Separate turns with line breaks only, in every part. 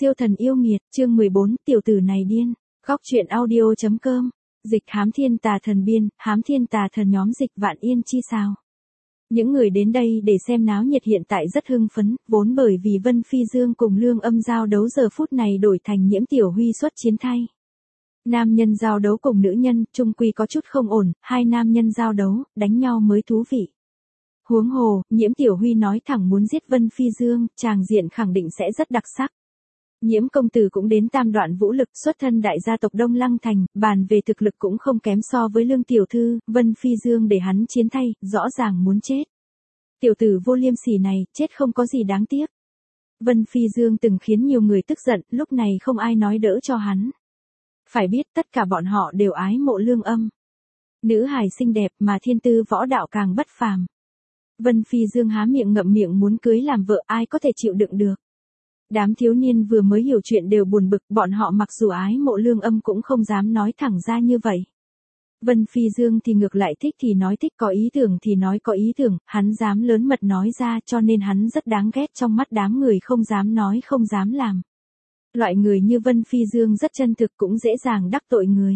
Siêu thần yêu nghiệt, chương 14, tiểu tử này điên. Góc truyện audio.com. Dịch hám thiên tà thần biên, hám thiên tà thần nhóm dịch vạn yên chi sao. Những người đến đây để xem náo nhiệt hiện tại rất hưng phấn, vốn bởi vì Vân Phi Dương cùng Lương Âm giao đấu giờ phút này đổi thành Nhiễm Tiểu Huy xuất chiến thay. Nam nhân giao đấu cùng nữ nhân, chung quy có chút không ổn, hai nam nhân giao đấu, đánh nhau mới thú vị. Huống hồ, Nhiễm Tiểu Huy nói thẳng muốn giết Vân Phi Dương, tràng diện khẳng định sẽ rất đặc sắc. Nhiễm công tử cũng đến tam đoạn vũ lực, xuất thân đại gia tộc Đông Lăng Thành, bàn về thực lực cũng không kém so với Lương tiểu thư, Vân Phi Dương để hắn chiến thay, rõ ràng muốn chết. Tiểu tử vô liêm sỉ này, chết không có gì đáng tiếc. Vân Phi Dương từng khiến nhiều người tức giận, lúc này không ai nói đỡ cho hắn. Phải biết tất cả bọn họ đều ái mộ Lương Âm. Nữ hài xinh đẹp mà thiên tư võ đạo càng bất phàm. Vân Phi Dương há miệng ngậm miệng muốn cưới làm vợ, ai có thể chịu đựng được. Đám thiếu niên vừa mới hiểu chuyện đều buồn bực, bọn họ mặc dù ái mộ Lương Âm cũng không dám nói thẳng ra như vậy. Vân Phi Dương thì ngược lại thích thì nói thích, có ý tưởng thì nói có ý tưởng, hắn dám lớn mật nói ra, cho nên hắn rất đáng ghét trong mắt đám người không dám nói không dám làm. Loại người như Vân Phi Dương rất chân thực cũng dễ dàng đắc tội người.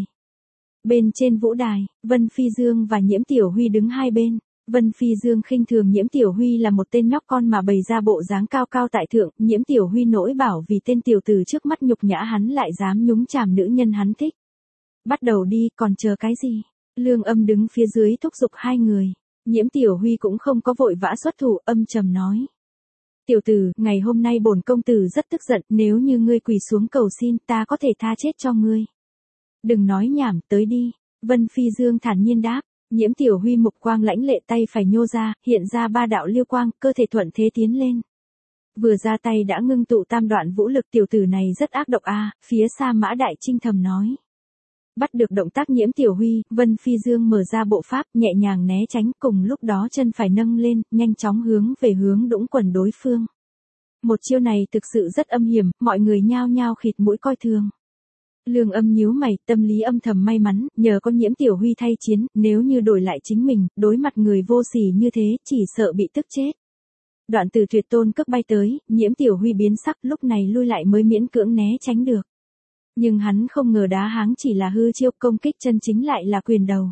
Bên trên vũ đài, Vân Phi Dương và Nhiễm Tiểu Huy đứng hai bên. Vân Phi Dương khinh thường Nhiễm Tiểu Huy là một tên nhóc con mà bày ra bộ dáng cao cao tại thượng, Nhiễm Tiểu Huy nỗi bảo vì tên tiểu tử trước mắt nhục nhã hắn lại dám nhúng chàm nữ nhân hắn thích. Bắt đầu đi, còn chờ cái gì? Lương Âm đứng phía dưới thúc giục hai người. Nhiễm Tiểu Huy cũng không có vội vã xuất thủ, âm trầm nói. Tiểu tử, ngày hôm nay bổn công tử rất tức giận, nếu như ngươi quỳ xuống cầu xin ta có thể tha chết cho ngươi. Đừng nói nhảm, tới đi. Vân Phi Dương thản nhiên đáp. Nhiễm Tiểu Huy mục quang lãnh lệ tay phải nhô ra, hiện ra ba đạo liêu quang, cơ thể thuận thế tiến lên. Vừa ra tay đã ngưng tụ tam đoạn vũ lực, tiểu tử này rất ác độc a, phía xa Mã Đại Trinh thầm nói. Bắt được động tác Nhiễm Tiểu Huy, Vân Phi Dương mở ra bộ pháp, nhẹ nhàng né tránh, cùng lúc đó chân phải nâng lên, nhanh chóng hướng về hướng đũng quần đối phương. Một chiêu này thực sự rất âm hiểm, mọi người nhao nhao khịt mũi coi thường. Lương Âm nhíu mày, tâm lý âm thầm may mắn, nhờ có Nhiễm Tiểu Huy thay chiến, nếu như đổi lại chính mình, đối mặt người vô sỉ như thế, chỉ sợ bị tức chết. Đoạn từ tuyệt tôn cấp bay tới, Nhiễm Tiểu Huy biến sắc, lúc này lui lại mới miễn cưỡng né tránh được. Nhưng hắn không ngờ đá háng chỉ là hư chiêu, công kích chân chính lại là quyền đầu.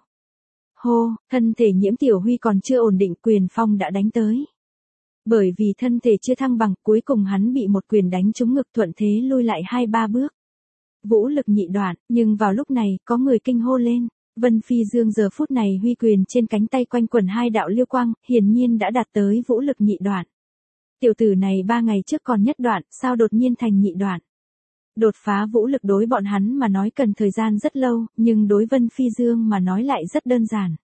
Hô, thân thể Nhiễm Tiểu Huy còn chưa ổn định, quyền phong đã đánh tới. Bởi vì thân thể chưa thăng bằng, cuối cùng hắn bị một quyền đánh trúng ngực, thuận thế lui lại 2-3 bước. Vũ lực nhị đoạn, nhưng vào lúc này, có người kinh hô lên. Vân Phi Dương giờ phút này huy quyền trên cánh tay quanh quẩn hai đạo liêu quang, hiển nhiên đã đạt tới vũ lực nhị đoạn. Tiểu tử này 3 ngày trước còn nhất đoạn, sao đột nhiên thành nhị đoạn? Đột phá vũ lực đối bọn hắn mà nói cần thời gian rất lâu, nhưng đối Vân Phi Dương mà nói lại rất đơn giản.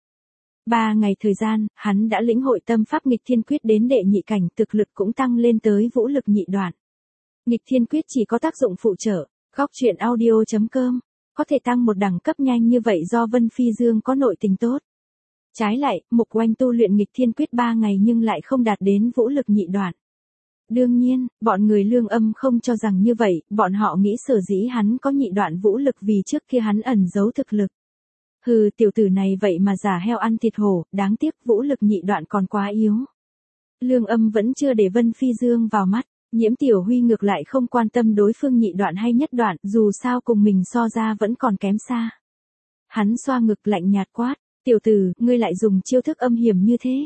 3 ngày thời gian, hắn đã lĩnh hội tâm pháp nghịch thiên quyết đến đệ nhị cảnh, thực lực cũng tăng lên tới vũ lực nhị đoạn. Nghịch thiên quyết chỉ có tác dụng phụ trợ. Góc truyện audio.com, có thể tăng một đẳng cấp nhanh như vậy do Vân Phi Dương có nội tình tốt. Trái lại, Mục Oanh tu luyện nghịch thiên quyết 3 ngày nhưng lại không đạt đến vũ lực nhị đoạn. Đương nhiên, bọn người Lương Âm không cho rằng như vậy, bọn họ nghĩ sở dĩ hắn có nhị đoạn vũ lực vì trước kia hắn ẩn giấu thực lực. Hừ, tiểu tử này vậy mà giả heo ăn thịt hổ, đáng tiếc vũ lực nhị đoạn còn quá yếu. Lương Âm vẫn chưa để Vân Phi Dương vào mắt. Nhiễm Tiểu Huy ngược lại không quan tâm đối phương nhị đoạn hay nhất đoạn, dù sao cùng mình so ra vẫn còn kém xa. Hắn xoa ngực lạnh nhạt quát, tiểu tử, ngươi lại dùng chiêu thức âm hiểm như thế.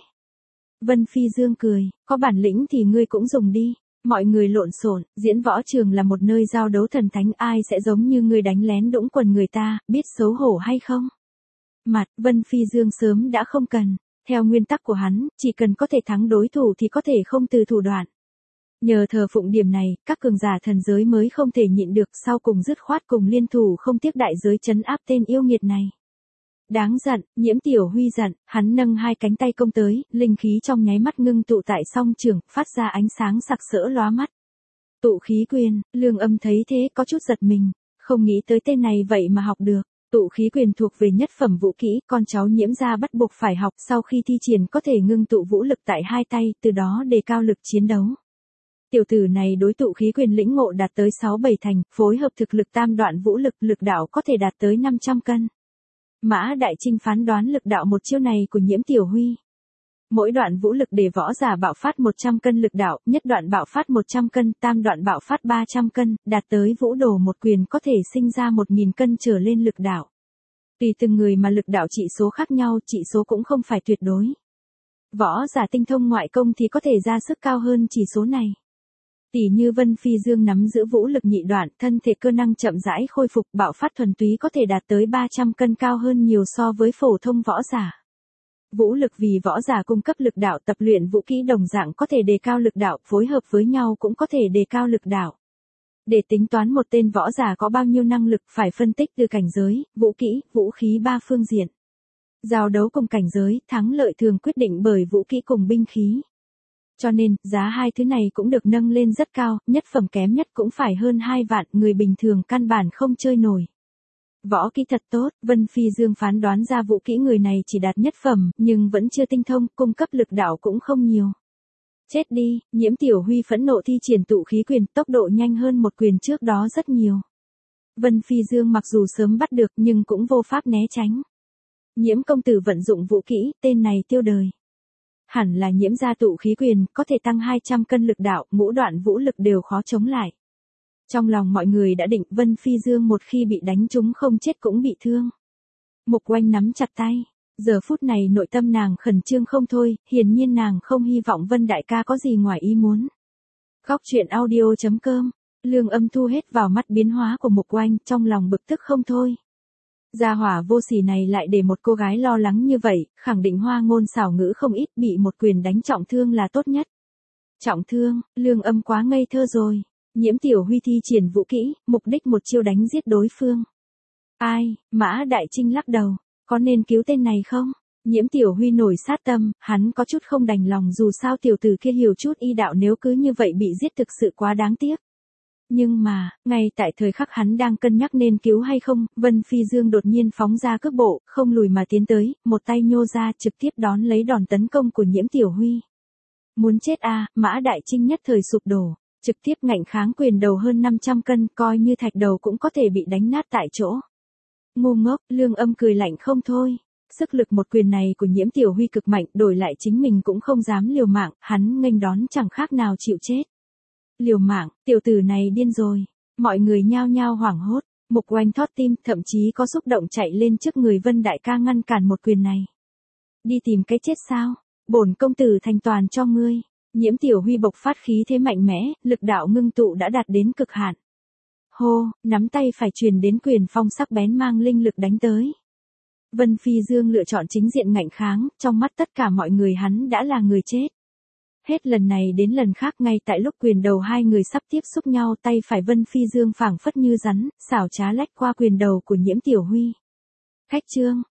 Vân Phi Dương cười, có bản lĩnh thì ngươi cũng dùng đi. Mọi người lộn xộn, diễn võ trường là một nơi giao đấu thần thánh, ai sẽ giống như ngươi đánh lén đũng quần người ta, biết xấu hổ hay không? Mặt, Vân Phi Dương sớm đã không cần. Theo nguyên tắc của hắn, chỉ cần có thể thắng đối thủ thì có thể không từ thủ đoạn. Nhờ thờ phụng điểm này, các cường giả thần giới mới không thể nhịn được, sau cùng dứt khoát cùng liên thủ không tiếc đại giới trấn áp tên yêu nghiệt này. Đáng giận, Nhiễm Tiểu Huy giận, hắn nâng hai cánh tay công tới, linh khí trong nháy mắt ngưng tụ tại song trường, phát ra ánh sáng sặc sỡ lóa mắt. Tụ khí quyền, Lương Âm thấy thế có chút giật mình, không nghĩ tới tên này vậy mà học được. Tụ khí quyền thuộc về nhất phẩm vũ kỹ, con cháu Nhiễm gia bắt buộc phải học, sau khi thi triển có thể ngưng tụ vũ lực tại hai tay, từ đó đề cao lực chiến đấu. Tiểu tử này đối tụ khí quyền lĩnh ngộ đạt tới 6-7 thành, phối hợp thực lực tam đoạn vũ lực, lực đạo có thể đạt tới 500 cân. Mã Đại Trinh phán đoán lực đạo một chiêu này của Nhiễm Tiểu Huy. Mỗi đoạn vũ lực để võ giả bạo phát 100 cân lực đạo, nhất đoạn bạo phát 100 cân, tam đoạn bạo phát 300 cân, đạt tới vũ đồ một quyền có thể sinh ra 1000 cân trở lên lực đạo. Tùy từng người mà lực đạo trị số khác nhau, trị số cũng không phải tuyệt đối. Võ giả tinh thông ngoại công thì có thể ra sức cao hơn chỉ số này. Tỷ như Vân Phi Dương nắm giữ vũ lực nhị đoạn, thân thể cơ năng chậm rãi khôi phục, bạo phát thuần túy có thể đạt tới 300 cân, cao hơn nhiều so với phổ thông võ giả. Vũ lực vì võ giả cung cấp lực đạo, tập luyện vũ kỹ đồng dạng có thể đề cao lực đạo, phối hợp với nhau cũng có thể đề cao lực đạo. Để tính toán một tên võ giả có bao nhiêu năng lực phải phân tích từ cảnh giới, vũ kỹ, vũ khí ba phương diện. Giao đấu cùng cảnh giới, thắng lợi thường quyết định bởi vũ kỹ cùng binh khí. Cho nên, giá hai thứ này cũng được nâng lên rất cao, nhất phẩm kém nhất cũng phải hơn 2 vạn, người bình thường căn bản không chơi nổi. Võ kỹ thật tốt, Vân Phi Dương phán đoán ra vũ kỹ người này chỉ đạt nhất phẩm, nhưng vẫn chưa tinh thông, cung cấp lực đạo cũng không nhiều. Chết đi, Nhiễm Tiểu Huy phẫn nộ thi triển tụ khí quyền, tốc độ nhanh hơn một quyền trước đó rất nhiều. Vân Phi Dương mặc dù sớm bắt được nhưng cũng vô pháp né tránh. Nhiễm công tử vận dụng vũ kỹ, tên này tiêu đời. Hẳn là Nhiễm gia tụ khí quyền, có thể tăng 200 cân lực đạo, ngũ đoạn vũ lực đều khó chống lại. Trong lòng mọi người đã định Vân Phi Dương một khi bị đánh trúng không chết cũng bị thương. Mục Oanh nắm chặt tay. Giờ phút này nội tâm nàng khẩn trương không thôi, hiển nhiên nàng không hy vọng Vân đại ca có gì ngoài ý muốn. Góc truyện audio.com, Lương Âm thu hết vào mắt biến hóa của Mục Oanh, trong lòng bực tức không thôi. Gia hỏa vô sỉ này lại để một cô gái lo lắng như vậy, khẳng định hoa ngôn xảo ngữ không ít, bị một quyền đánh trọng thương là tốt nhất. Trọng thương, Lương Âm quá ngây thơ rồi. Nhiễm Tiểu Huy thi triển vũ kỹ, mục đích một chiêu đánh giết đối phương. Ai, Mã Đại Trinh lắc đầu, có nên cứu tên này không? Nhiễm Tiểu Huy nổi sát tâm, hắn có chút không đành lòng, dù sao tiểu tử kia hiểu chút y đạo, nếu cứ như vậy bị giết thực sự quá đáng tiếc. Nhưng mà, ngay tại thời khắc hắn đang cân nhắc nên cứu hay không, Vân Phi Dương đột nhiên phóng ra cước bộ, không lùi mà tiến tới, một tay nhô ra trực tiếp đón lấy đòn tấn công của Nhiễm Tiểu Huy. Muốn chết à, Mã Đại Trinh nhất thời sụp đổ. Trực tiếp ngạnh kháng quyền đầu hơn 500 cân, coi như thạch đầu cũng có thể bị đánh nát tại chỗ. Ngu ngốc, Lương Âm cười lạnh không thôi. Sức lực một quyền này của Nhiễm Tiểu Huy cực mạnh, đổi lại chính mình cũng không dám liều mạng, hắn nghênh đón chẳng khác nào chịu chết. Liều mạng, tiểu tử này điên rồi. Mọi người nhao nhao hoảng hốt, Mục Oanh thót tim, thậm chí có xúc động chạy lên trước người Vân đại ca ngăn cản một quyền này. Đi tìm cái chết sao? Bổn công tử thành toàn cho ngươi. Nhiễm Tiểu Huy bộc phát khí thế mạnh mẽ, lực đạo ngưng tụ đã đạt đến cực hạn. Hô, nắm tay phải truyền đến quyền phong sắc bén mang linh lực đánh tới. Vân Phi Dương lựa chọn chính diện ngạnh kháng, trong mắt tất cả mọi người hắn đã là người chết. Hết lần này đến lần khác, ngay tại lúc quyền đầu hai người sắp tiếp xúc nhau, tay phải Vân Phi Dương phảng phất như rắn, xảo trá lách qua quyền đầu của Nhiễm Tiểu Huy. Khách trương,